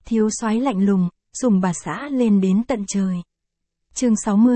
Thiếu soái lạnh lùng, sùng bà xã lên đến tận trời. Chương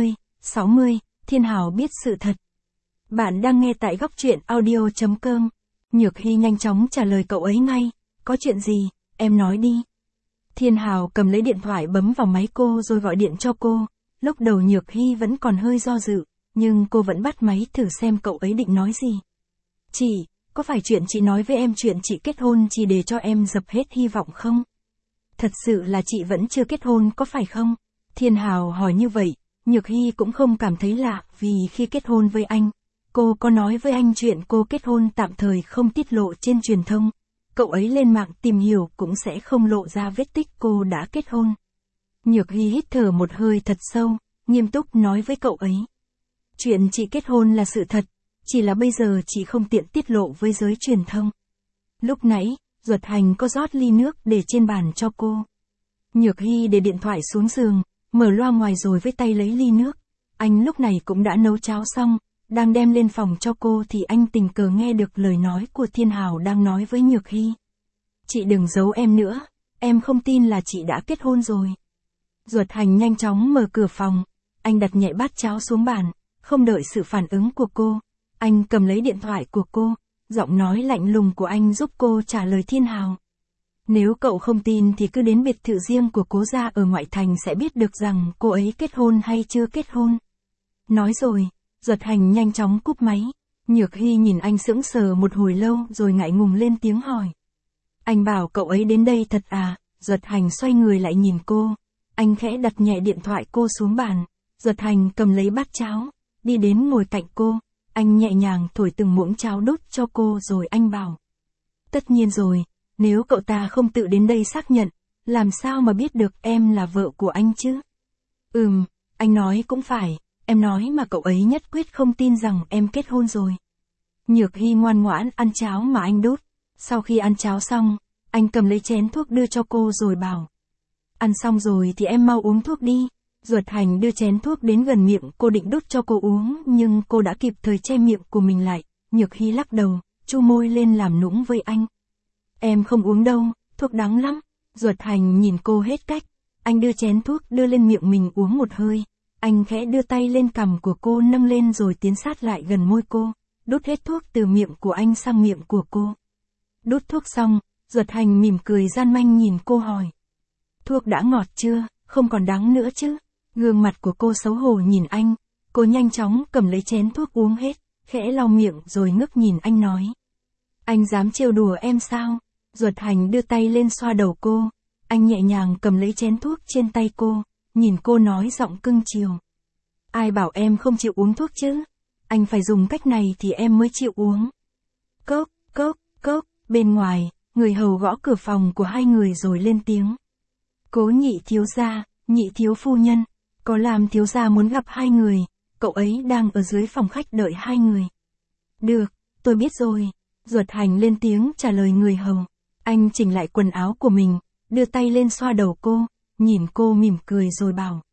60, Thiên Hào biết sự thật. Bạn đang nghe tại góc truyện audio.com. Nhược Hy nhanh chóng trả lời cậu ấy ngay. Có chuyện gì, em nói đi. Thiên Hào cầm lấy điện thoại bấm vào máy cô rồi gọi điện cho cô. Lúc đầu Nhược Hy vẫn còn hơi do dự, nhưng cô vẫn bắt máy thử xem cậu ấy định nói gì. Chị, có phải chuyện chị nói với em chuyện chị kết hôn chỉ để cho em dập hết hy vọng không? Thật sự là chị vẫn chưa kết hôn có phải không? Thiên Hào hỏi như vậy, Nhược Hy cũng không cảm thấy lạ vì khi kết hôn với anh, cô có nói với anh chuyện cô kết hôn tạm thời không tiết lộ trên truyền thông. Cậu ấy lên mạng tìm hiểu cũng sẽ không lộ ra vết tích cô đã kết hôn. Nhược Hy hít thở một hơi thật sâu, nghiêm túc nói với cậu ấy. Chuyện chị kết hôn là sự thật, chỉ là bây giờ chị không tiện tiết lộ với giới truyền thông. Lúc nãy, Duật Hành có rót ly nước để trên bàn cho cô. Nhược Hy để điện thoại xuống giường, mở loa ngoài rồi với tay lấy ly nước. Anh lúc này cũng đã nấu cháo xong, đang đem lên phòng cho cô thì anh tình cờ nghe được lời nói của Thiên Hào đang nói với Nhược Hy. Chị đừng giấu em nữa, em không tin là chị đã kết hôn rồi. Duật Hành nhanh chóng mở cửa phòng, anh đặt nhẹ bát cháo xuống bàn, không đợi sự phản ứng của cô. Anh cầm lấy điện thoại của cô, giọng nói lạnh lùng của anh giúp cô trả lời Thiên Hào. Nếu cậu không tin thì cứ đến biệt thự riêng của cố gia ở ngoại thành sẽ biết được rằng cô ấy kết hôn hay chưa kết hôn. Nói rồi, Duật Hành nhanh chóng cúp máy. Nhược Hy nhìn anh sững sờ một hồi lâu rồi ngại ngùng lên tiếng hỏi. Anh bảo cậu ấy đến đây thật à? Duật Hành xoay người lại nhìn cô. Anh khẽ đặt nhẹ điện thoại cô xuống bàn. Duật Hành cầm lấy bát cháo, đi đến ngồi cạnh cô. Anh nhẹ nhàng thổi từng muỗng cháo đút cho cô rồi anh bảo. Tất nhiên rồi, nếu cậu ta không tự đến đây xác nhận, làm sao mà biết được em là vợ của anh chứ? Anh nói cũng phải, em nói mà cậu ấy nhất quyết không tin rằng em kết hôn rồi. Nhược Hy ngoan ngoãn ăn cháo mà anh đút. Sau khi ăn cháo xong, anh cầm lấy chén thuốc đưa cho cô rồi bảo. Ăn xong rồi thì em mau uống thuốc đi. Duật Hành đưa chén thuốc đến gần miệng cô định đút cho cô uống nhưng cô đã kịp thời che miệng của mình lại. Nhược Hy lắc đầu, chu môi lên làm nũng với anh. Em không uống đâu, thuốc đắng lắm. Duật Hành nhìn cô hết cách. Anh đưa chén thuốc đưa lên miệng mình uống một hơi. Anh khẽ đưa tay lên cằm của cô nâng lên rồi tiến sát lại gần môi cô. Đút hết thuốc từ miệng của anh sang miệng của cô. Đút thuốc xong, Duật Hành mỉm cười gian manh nhìn cô hỏi. Thuốc đã ngọt chưa, không còn đắng nữa chứ? Gương mặt của cô xấu hổ nhìn anh. Cô nhanh chóng cầm lấy chén thuốc uống hết, khẽ lau miệng rồi ngước nhìn anh nói. Anh dám trêu đùa em sao? Duật Hành đưa tay lên xoa đầu cô. Anh nhẹ nhàng cầm lấy chén thuốc trên tay cô, nhìn cô nói giọng cưng chiều. Ai bảo em không chịu uống thuốc chứ? Anh phải dùng cách này thì em mới chịu uống. Cốc, cốc, cốc, bên ngoài, người hầu gõ cửa phòng của hai người rồi lên tiếng. Cố Nhị thiếu gia, Nhị thiếu phu nhân, có làm thiếu gia muốn gặp hai người, cậu ấy đang ở dưới phòng khách đợi hai người. Được, tôi biết rồi. Duật Hành lên tiếng trả lời người hầu. Anh chỉnh lại quần áo của mình, đưa tay lên xoa đầu cô, nhìn cô mỉm cười rồi bảo.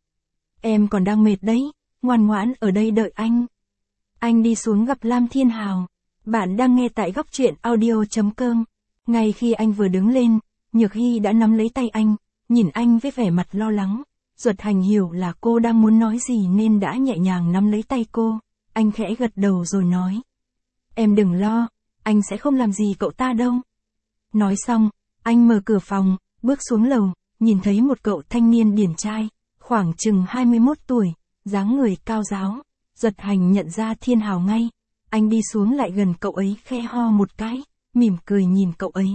Em còn đang mệt đấy, ngoan ngoãn ở đây đợi anh. Anh đi xuống gặp Lam Thiên Hào. Bạn đang nghe tại góc truyện audio.com. Ngay khi anh vừa đứng lên, Nhược Hy đã nắm lấy tay anh, nhìn anh với vẻ mặt lo lắng. Duật Hành hiểu là cô đang muốn nói gì nên đã nhẹ nhàng nắm lấy tay cô. Anh khẽ gật đầu rồi nói. Em đừng lo, anh sẽ không làm gì cậu ta đâu. Nói xong, anh mở cửa phòng, bước xuống lầu, nhìn thấy một cậu thanh niên điển trai, khoảng chừng 21 tuổi, dáng người cao ráo. Duật Hành nhận ra Thiên Hào ngay. Anh đi xuống lại gần cậu ấy khẽ ho một cái, mỉm cười nhìn cậu ấy.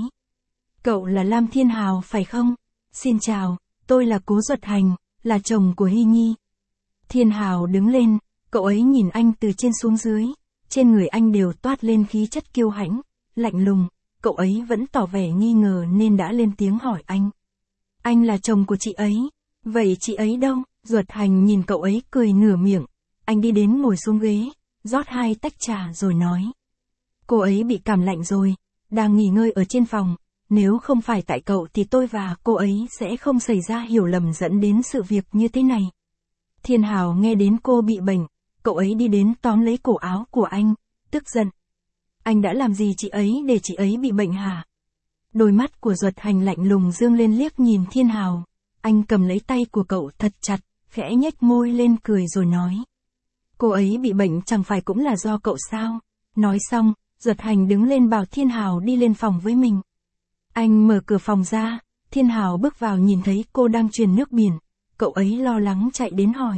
Cậu là Lam Thiên Hào phải không? Xin chào, tôi là Cố Duật Hành, là chồng của Hy Nhi. Thiên Hào đứng lên, cậu ấy nhìn anh từ trên xuống dưới. Trên người anh đều toát lên khí chất kiêu hãnh, lạnh lùng. Cậu ấy vẫn tỏ vẻ nghi ngờ nên đã lên tiếng hỏi anh. Anh là chồng của chị ấy. Vậy chị ấy đâu? Duật Hành nhìn cậu ấy cười nửa miệng. Anh đi đến ngồi xuống ghế, rót 2 tách trà rồi nói. Cô ấy bị cảm lạnh rồi, đang nghỉ ngơi ở trên phòng. Nếu không phải tại cậu thì tôi và cô ấy sẽ không xảy ra hiểu lầm dẫn đến sự việc như thế này. Thiên Hào nghe đến cô bị bệnh, cậu ấy đi đến tóm lấy cổ áo của anh, tức giận. Anh đã làm gì chị ấy để chị ấy bị bệnh hả? Đôi mắt của Duật Hành lạnh lùng dương lên liếc nhìn Thiên Hào. Anh cầm lấy tay của cậu thật chặt, khẽ nhếch môi lên cười rồi nói. Cô ấy bị bệnh chẳng phải cũng là do cậu sao? Nói xong, Duật Hành đứng lên bảo Thiên Hào đi lên phòng với mình. Anh mở cửa phòng ra, Thiên Hào bước vào nhìn thấy cô đang truyền nước biển. Cậu ấy lo lắng chạy đến hỏi.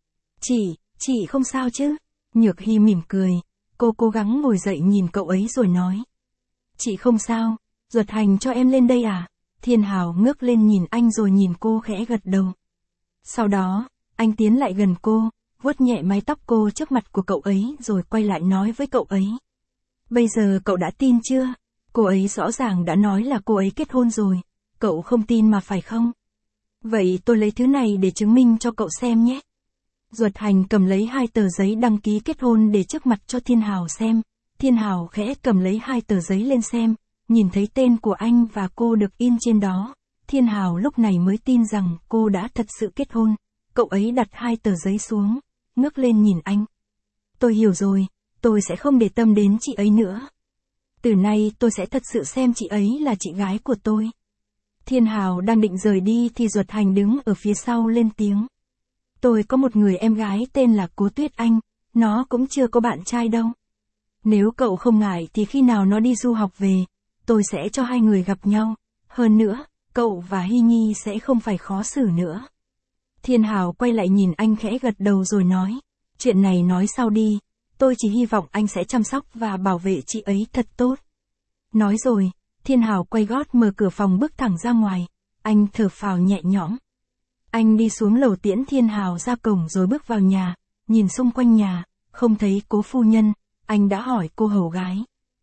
Chị không sao chứ? Nhược Hy mỉm cười, cô cố gắng ngồi dậy nhìn cậu ấy rồi nói. Chị không sao, Duật Hành cho em lên đây à? Thiên Hào ngước lên nhìn anh rồi nhìn cô khẽ gật đầu. Sau đó, anh tiến lại gần cô, vuốt nhẹ mái tóc cô trước mặt của cậu ấy rồi quay lại nói với cậu ấy. Bây giờ cậu đã tin chưa? Cô ấy rõ ràng đã nói là cô ấy kết hôn rồi, cậu không tin mà phải không? Vậy tôi lấy thứ này để chứng minh cho cậu xem nhé. Duật Hành cầm lấy 2 tờ giấy đăng ký kết hôn để trước mặt cho Thiên Hào xem. Thiên Hào khẽ cầm lấy 2 tờ giấy lên xem, nhìn thấy tên của anh và cô được in trên đó. Thiên Hào lúc này mới tin rằng cô đã thật sự kết hôn. Cậu ấy đặt 2 tờ giấy xuống, ngước lên nhìn anh. Tôi hiểu rồi, tôi sẽ không để tâm đến chị ấy nữa. Từ nay tôi sẽ thật sự xem chị ấy là chị gái của tôi. Thiên Hào đang định rời đi thì Duật Hành đứng ở phía sau lên tiếng. Tôi có một người em gái tên là Cố Tuyết Anh, nó cũng chưa có bạn trai đâu. Nếu cậu không ngại thì khi nào nó đi du học về, tôi sẽ cho hai người gặp nhau. Hơn nữa, cậu và Hy Nhi sẽ không phải khó xử nữa. Thiên Hào quay lại nhìn anh khẽ gật đầu rồi nói. Chuyện này nói sau đi, tôi chỉ hy vọng anh sẽ chăm sóc và bảo vệ chị ấy thật tốt. Nói rồi, Thiên Hào quay gót mở cửa phòng bước thẳng ra ngoài. Anh thở phào nhẹ nhõm. Anh đi xuống lầu tiễn Thiên Hào ra cổng rồi bước vào nhà, nhìn xung quanh nhà, không thấy Cố phu nhân, anh đã hỏi cô hầu gái.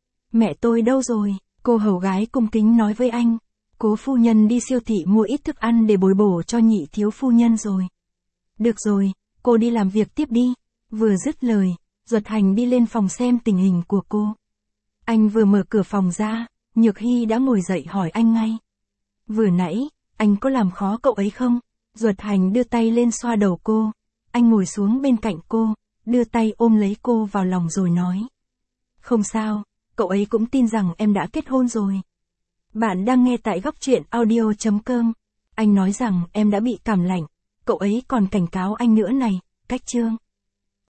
Mẹ tôi đâu rồi? Cô hầu gái cung kính nói với anh. Cố phu nhân đi siêu thị mua ít thức ăn để bồi bổ cho nhị thiếu phu nhân rồi. Được rồi, cô đi làm việc tiếp đi. Vừa dứt lời, Duật Hành đi lên phòng xem tình hình của cô. Anh vừa mở cửa phòng ra, Nhược Hy đã ngồi dậy hỏi anh ngay. Vừa nãy, anh có làm khó cậu ấy không? Duật Hành đưa tay lên xoa đầu cô. Anh ngồi xuống bên cạnh cô, đưa tay ôm lấy cô vào lòng rồi nói. Không sao, cậu ấy cũng tin rằng em đã kết hôn rồi. Bạn đang nghe tại Góc Truyện Audio.com. Anh nói rằng em đã bị cảm lạnh, cậu ấy còn cảnh cáo anh nữa này, cách chương.